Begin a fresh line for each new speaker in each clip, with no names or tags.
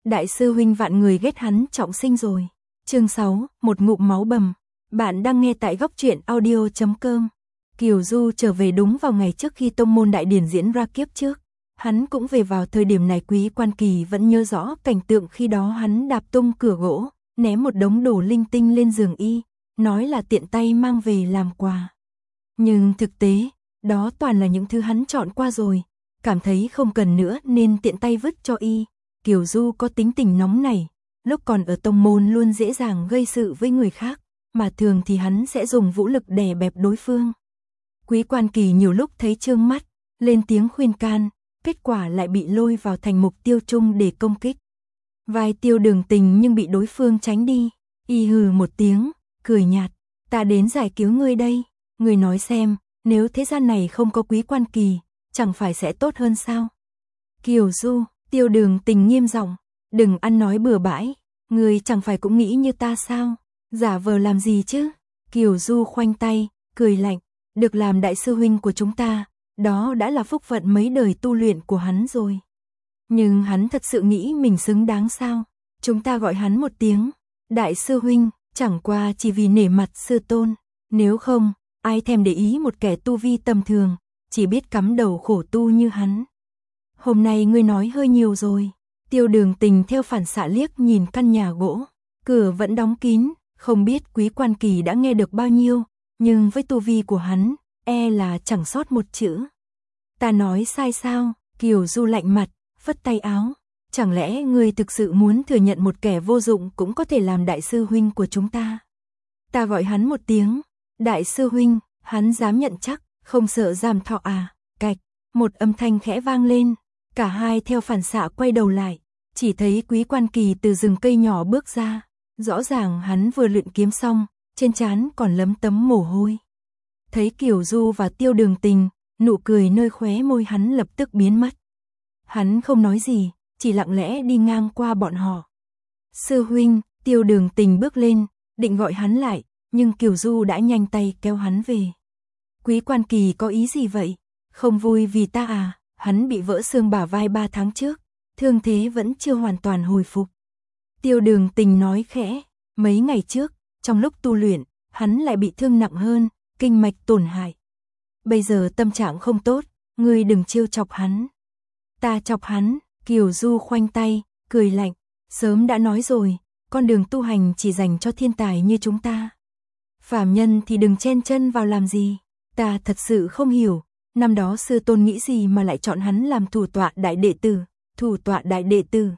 đại sư huynh vạn người ghét hắn trọng sinh rồi. Chương 6, một ngụm máu bầm. Bạn đang nghe tại góc truyện audio.com. Kiều Du trở về đúng vào ngày trước khi tông môn đại điển diễn ra kiếp trước. Hắn cũng về vào thời điểm này. Quý Quan Kỳ vẫn nhớ rõ cảnh tượng khi đó hắn đạp tung cửa gỗ, ném một đống đồ linh tinh lên giường y, nói là tiện tay mang về làm quà. Nhưng thực tế, đó toàn là những thứ hắn chọn qua rồi, cảm thấy không cần nữa nên tiện tay vứt cho y. Kiều Du có tính tình nóng nảy, lúc còn ở tông môn luôn dễ dàng gây sự với người khác, mà thường thì hắn sẽ dùng vũ lực đè bẹp đối phương. Quý Quan Kỳ nhiều lúc thấy trương mắt, lên tiếng khuyên can, kết quả lại bị lôi vào thành mục tiêu chung để công kích. Vai Tiêu Đường Tình nhưng bị đối phương tránh đi, y hừ một tiếng, cười nhạt, ta đến giải cứu ngươi đây, ngươi nói xem, nếu thế gian này không có Quý Quan Kỳ, chẳng phải sẽ tốt hơn sao? Kiều Du, Tiêu Đường Tình nghiêm giọng, đừng ăn nói bừa bãi, ngươi chẳng phải cũng nghĩ như ta sao? Giả vờ làm gì chứ? Kiều Du khoanh tay, cười lạnh, được làm đại sư huynh của chúng ta, đó đã là phúc phận mấy đời tu luyện của hắn rồi. Nhưng hắn thật sự nghĩ mình xứng đáng sao? Chúng ta gọi hắn một tiếng đại sư huynh, chẳng qua chỉ vì nể mặt sư tôn, nếu không, ai thèm để ý một kẻ tu vi tầm thường, chỉ biết cắm đầu khổ tu như hắn. Hôm nay ngươi nói hơi nhiều rồi. Tiêu Đường Tình theo phản xạ liếc nhìn căn nhà gỗ, cửa vẫn đóng kín, không biết Quý Quan Kỳ đã nghe được bao nhiêu, nhưng với tu vi của hắn, e là chẳng sót một chữ. Ta nói sai sao? Kiều Du lạnh mặt, phất tay áo. Chẳng lẽ ngươi thực sự muốn thừa nhận một kẻ vô dụng cũng có thể làm đại sư huynh của chúng ta? Ta gọi hắn một tiếng đại sư huynh, hắn dám nhận chắc, không sợ giảm thọ à? Cạch, một âm thanh khẽ vang lên, cả hai theo phản xạ quay đầu lại, chỉ thấy Quý Quan Kỳ từ rừng cây nhỏ bước ra, rõ ràng hắn vừa luyện kiếm xong, trên trán còn lấm tấm mồ hôi. Thấy Kiều Du và Tiêu Đường Tình, nụ cười nơi khóe môi hắn lập tức biến mất. Hắn không nói gì, chỉ lặng lẽ đi ngang qua bọn họ. Sư huynh, Tiêu Đường Tình bước lên, định gọi hắn lại, nhưng Kiều Du đã nhanh tay kéo hắn về. Quý Quan Kỳ có ý gì vậy? Không vui vì ta à? Hắn bị vỡ xương bả vai 3 tháng trước, thương thế vẫn chưa hoàn toàn hồi phục. Tiêu Đường Tình nói khẽ, mấy ngày trước, trong lúc tu luyện, hắn lại bị thương nặng hơn, kinh mạch tổn hại. Bây giờ tâm trạng không tốt, ngươi đừng trêu chọc hắn. Ta chọc hắn? Kiều Du khoanh tay, cười lạnh, sớm đã nói rồi, con đường tu hành chỉ dành cho thiên tài như chúng ta. Phàm nhân thì đừng chen chân vào làm gì. Ta thật sự không hiểu, năm đó sư tôn nghĩ gì mà lại chọn hắn làm thủ tọa đại đệ tử. Thủ tọa đại đệ tử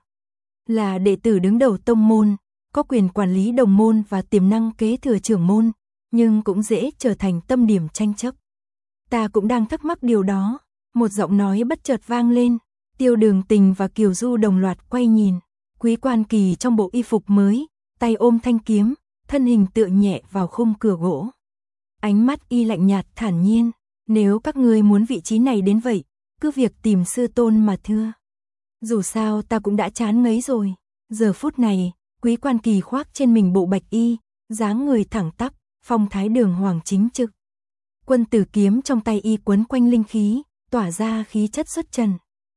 là đệ tử đứng đầu tông môn, có quyền quản lý đồng môn và tiềm năng kế thừa trưởng môn, nhưng cũng dễ trở thành tâm điểm tranh chấp. Ta cũng đang thắc mắc điều đó. Một giọng nói bất chợt vang lên, Tiêu Đường Tình và Kiều Du đồng loạt quay nhìn. Quý Quan Kỳ trong bộ y phục mới, tay ôm thanh kiếm, thân hình tựa nhẹ vào khung cửa gỗ. Ánh mắt y lạnh nhạt thản nhiên, nếu các ngươi muốn vị trí này đến vậy, cứ việc tìm sư tôn mà thưa. Dù sao ta cũng đã chán ngấy rồi. Giờ phút này, Quý Quan Kỳ khoác trên mình bộ bạch y, dáng người thẳng tắp, phong thái đường hoàng chính trực. Quân tử kiếm trong tay y quấn quanh linh khí, tỏa ra khí chất xuất trần.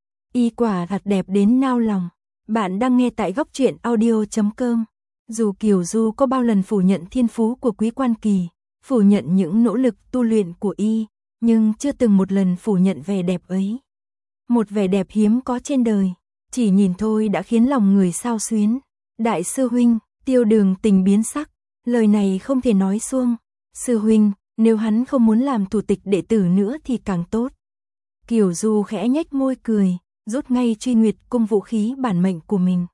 Y quả thật đẹp đến nao lòng. Bạn đang nghe tại góc truyện audio.com. Dù Kiều Du có bao lần phủ nhận thiên phú của Quý Quan Kỳ, phủ nhận những nỗ lực tu luyện của y, nhưng chưa từng một lần phủ nhận vẻ đẹp ấy. Một vẻ đẹp hiếm có trên đời, chỉ nhìn thôi đã khiến lòng người xao xuyến. Đại sư huynh, Tiêu Đường Tình biến sắc, lời này không thể nói suông. Sư huynh, nếu hắn không muốn làm thủ tịch đệ tử nữa thì càng tốt. Kiều Du khẽ nhếch môi cười, rút ngay Truy Nguyệt cung vũ khí bản mệnh của mình.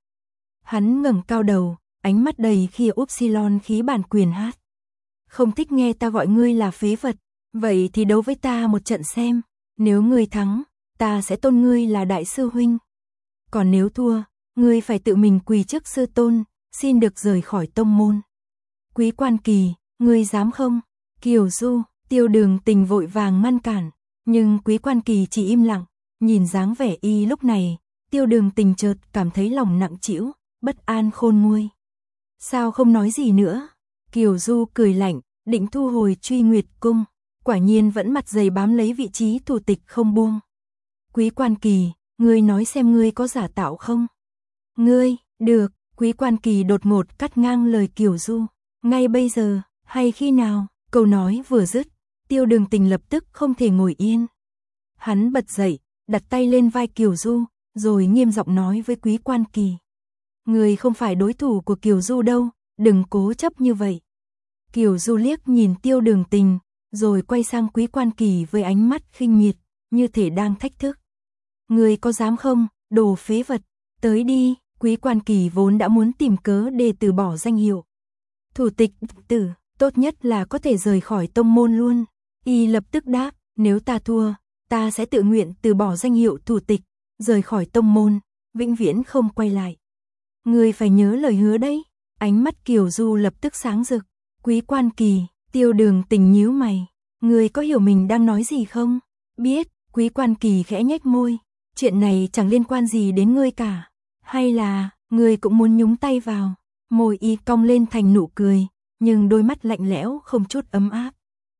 Hắn ngẩng cao đầu, ánh mắt đầy khia upsilon khí bản quyền hát. Không thích nghe ta gọi ngươi là phế vật, vậy thì đấu với ta một trận xem. Nếu ngươi thắng, ta sẽ tôn ngươi là đại sư huynh. Còn nếu thua, ngươi phải tự mình quỳ trước sư tôn, xin được rời khỏi tông môn. Quý Quan Kỳ, ngươi dám không? Kiều Du, Tiêu Đường Tình vội vàng ngăn cản, nhưng Quý Quan Kỳ chỉ im lặng. Nhìn dáng vẻ y lúc này, Tiêu Đường Tình chợt cảm thấy lòng nặng trĩu, bất an khôn nguôi. Sao không nói gì nữa? Kiều Du cười lạnh, định thu hồi Truy Nguyệt cung, quả nhiên vẫn mặt dày bám lấy vị trí thủ tịch không buông. Quý Quan Kỳ, ngươi nói xem ngươi có giả tạo không? Ngươi, Được, Quý Quan Kỳ đột ngột cắt ngang lời Kiều Du. Ngay bây giờ, hay khi nào? Câu nói vừa dứt, Tiêu Đường Tình lập tức không thể ngồi yên. Hắn bật dậy, đặt tay lên vai Kiều Du, rồi nghiêm giọng nói với Quý Quan Kỳ. Người không phải đối thủ của Kiều Du đâu, đừng cố chấp như vậy. Kiều Du liếc nhìn Tiêu Đường Tình, rồi quay sang Quý Quan Kỳ với ánh mắt khinh miệt, như thể đang thách thức. Người có dám không, đồ phế vật, tới đi. Quý Quan Kỳ vốn đã muốn tìm cớ để từ bỏ danh hiệu thủ tịch tử, tốt nhất là có thể rời khỏi tông môn luôn. Y lập tức đáp, nếu ta thua, ta sẽ tự nguyện từ bỏ danh hiệu thủ tịch, rời khỏi tông môn, vĩnh viễn không quay lại. Người phải nhớ lời hứa đấy. Ánh mắt Kiều Du lập tức sáng rực. Quý Quan Kỳ, Tiêu Đường Tình nhíu mày. Người có hiểu mình đang nói gì không? Biết. Quý Quan Kỳ khẽ nhếch môi. Chuyện này chẳng liên quan gì đến ngươi cả. Hay là, ngươi cũng muốn nhúng tay vào? Môi y cong lên thành nụ cười, nhưng đôi mắt lạnh lẽo không chút ấm áp.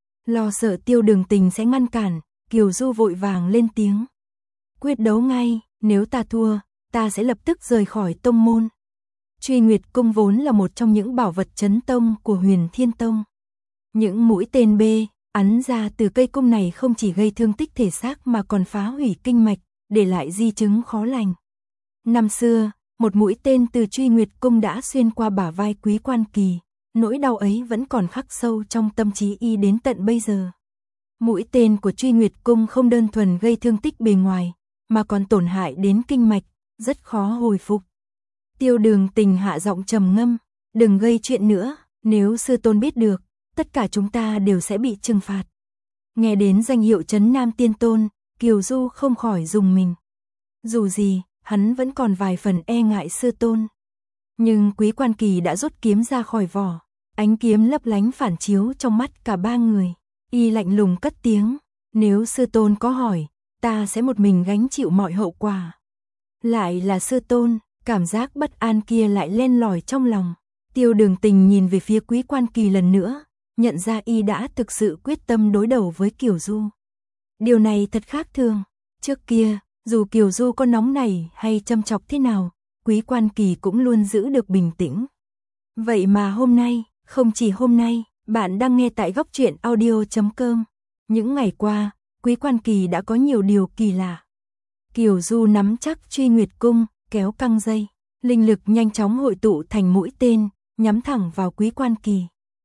Lo sợ Tiêu Đường Tình sẽ ngăn cản, Kiều Du vội vàng lên tiếng. Quyết đấu ngay, nếu ta thua, ta sẽ lập tức rời khỏi tông môn. Truy Nguyệt Cung vốn là một trong những bảo vật chấn tông của Huyền Thiên Tông. Những mũi tên bê ắn ra từ cây cung này không chỉ gây thương tích thể xác mà còn phá hủy kinh mạch, để lại di chứng khó lành. Năm xưa, một mũi tên từ Truy Nguyệt Cung đã xuyên qua bả vai Quý Quan Kỳ, nỗi đau ấy vẫn còn khắc sâu trong tâm trí y đến tận bây giờ. Mũi tên của Truy Nguyệt Cung không đơn thuần gây thương tích bề ngoài, mà còn tổn hại đến kinh mạch, rất khó hồi phục. Tiêu Đường Tình hạ giọng trầm ngâm, đừng gây chuyện nữa, nếu sư tôn biết được, tất cả chúng ta đều sẽ bị trừng phạt. Nghe đến danh hiệu Trấn Nam Tiên Tôn, Kiều Du không khỏi rùng mình. Dù gì, hắn vẫn còn vài phần e ngại sư tôn. Nhưng Quý Quan Kỳ đã rút kiếm ra khỏi vỏ, ánh kiếm lấp lánh phản chiếu trong mắt cả ba người. Y lạnh lùng cất tiếng, nếu sư tôn có hỏi, ta sẽ một mình gánh chịu mọi hậu quả. Lại là sư tôn, cảm giác bất an kia lại len lỏi trong lòng. Tiêu Đường Tình nhìn về phía Quý Quan Kỳ lần nữa, nhận ra y đã thực sự quyết tâm đối đầu với Kiều Du. Điều này thật khác thường. Trước kia, dù Kiều Du có nóng nảy hay châm chọc thế nào, Quý Quan Kỳ cũng luôn giữ được bình tĩnh. Vậy mà hôm nay, không chỉ hôm nay, bạn đang nghe tại Góc Truyện Audio.com. Những ngày qua, Quý Quan Kỳ đã có nhiều điều kỳ lạ. Kiều Du nắm chắc Truy Nguyệt Cung, kéo căng dây, linh lực nhanh chóng hội tụ thành mũi tên, nhắm thẳng vào Quý Quan Kỳ.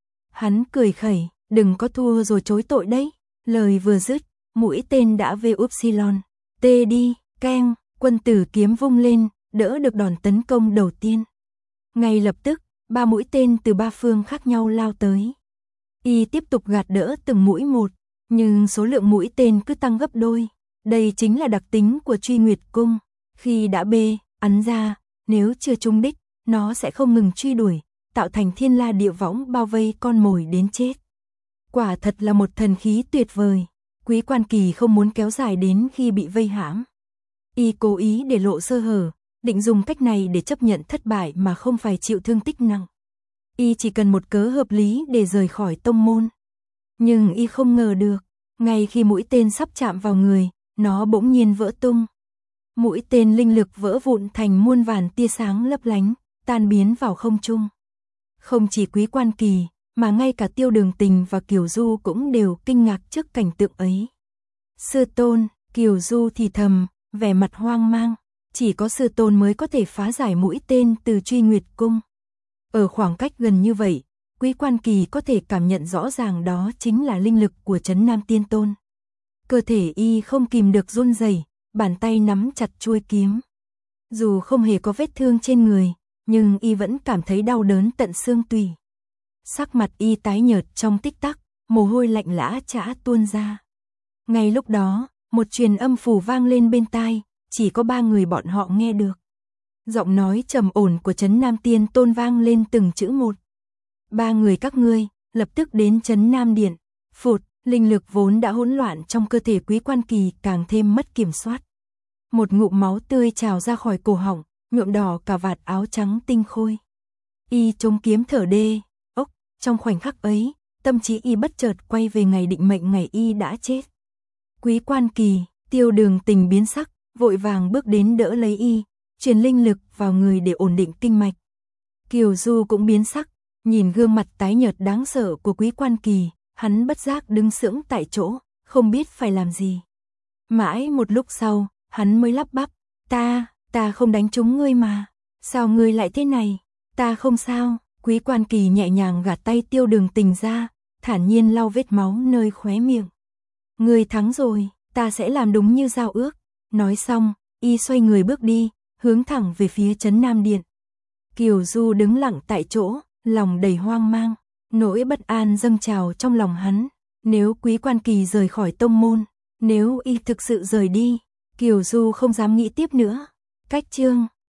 Hắn cười khẩy, đừng có thua rồi chối tội đấy. Lời vừa dứt, mũi tên đã về upsilon. Tê đi, keng, quân tử kiếm vung lên, đỡ được đòn tấn công đầu tiên. Ngay lập tức, 3 mũi tên từ 3 phương khác nhau lao tới. Y tiếp tục gạt đỡ từng mũi một, nhưng số lượng mũi tên cứ tăng gấp đôi. Đây chính là đặc tính của Truy Nguyệt Cung. Khi đã bê ắn ra, nếu chưa trúng đích, nó sẽ không ngừng truy đuổi, tạo thành thiên la địa võng bao vây con mồi đến chết. Quả thật là một thần khí tuyệt vời. Quý Quan Kỳ không muốn kéo dài đến khi bị vây hãm. Y cố ý để lộ sơ hở, định dùng cách này để chấp nhận thất bại mà không phải chịu thương tích nặng. Y chỉ cần một cớ hợp lý để rời khỏi tông môn. Nhưng y không ngờ được, ngay khi mũi tên sắp chạm vào người, nó bỗng nhiên vỡ tung. Mũi tên linh lực vỡ vụn thành muôn vàn tia sáng lấp lánh, tan biến vào không trung. Không chỉ Quý Quan Kỳ, mà ngay cả Tiêu Đường Tình và Kiều Du cũng đều kinh ngạc trước cảnh tượng ấy. Sư tôn, Kiều Du thì thầm, vẻ mặt hoang mang, chỉ có sư tôn mới có thể phá giải mũi tên từ Truy Nguyệt Cung. Ở khoảng cách gần như vậy, Quý Quan Kỳ có thể cảm nhận rõ ràng đó chính là linh lực của Trấn Nam Tiên Tôn. Cơ thể y không kìm được run rẩy, bàn tay nắm chặt chuôi kiếm. Dù không hề có vết thương trên người, nhưng y vẫn cảm thấy đau đớn tận xương tủy. Sắc mặt y tái nhợt trong tích tắc, mồ hôi lạnh lã chã tuôn ra. Ngay lúc đó, một truyền âm phù vang lên bên tai, chỉ có 3 người bọn họ nghe được. Giọng nói trầm ổn của Trấn Nam Tiên Tôn vang lên từng chữ một. 3 người các ngươi, lập tức đến Trấn Nam Điện. Phụt, linh lực vốn đã hỗn loạn trong cơ thể Quý Quan Kỳ càng thêm mất kiểm soát. Một ngụm máu tươi trào ra khỏi cổ họng, nhuộm đỏ cả vạt áo trắng tinh khôi. Y chống kiếm thở đê. Trong khoảnh khắc ấy, tâm trí y bất chợt quay về ngày định mệnh ngày y đã chết. Quý Quan Kỳ, Tiêu Đường Tình biến sắc, vội vàng bước đến đỡ lấy y, truyền linh lực vào người để ổn định kinh mạch. Kiều Du cũng biến sắc, nhìn gương mặt tái nhợt đáng sợ của Quý Quan Kỳ, hắn bất giác đứng sững tại chỗ, không biết phải làm gì. Mãi một lúc sau, hắn mới lắp bắp, ta không đánh trúng ngươi mà, sao ngươi lại thế này, ta không sao. Quý Quan Kỳ nhẹ nhàng gạt tay Tiêu Đường Tình ra, thản nhiên lau vết máu nơi khóe miệng. Ngươi thắng rồi, ta sẽ làm đúng như giao ước. Nói xong, y xoay người bước đi, hướng thẳng về phía Trấn Nam Điện. Kiều Du đứng lặng tại chỗ, lòng đầy hoang mang, nỗi bất an dâng trào trong lòng hắn. Nếu Quý Quan Kỳ rời khỏi tông môn, nếu y thực sự rời đi, Kiều Du không dám nghĩ tiếp nữa. Cách chương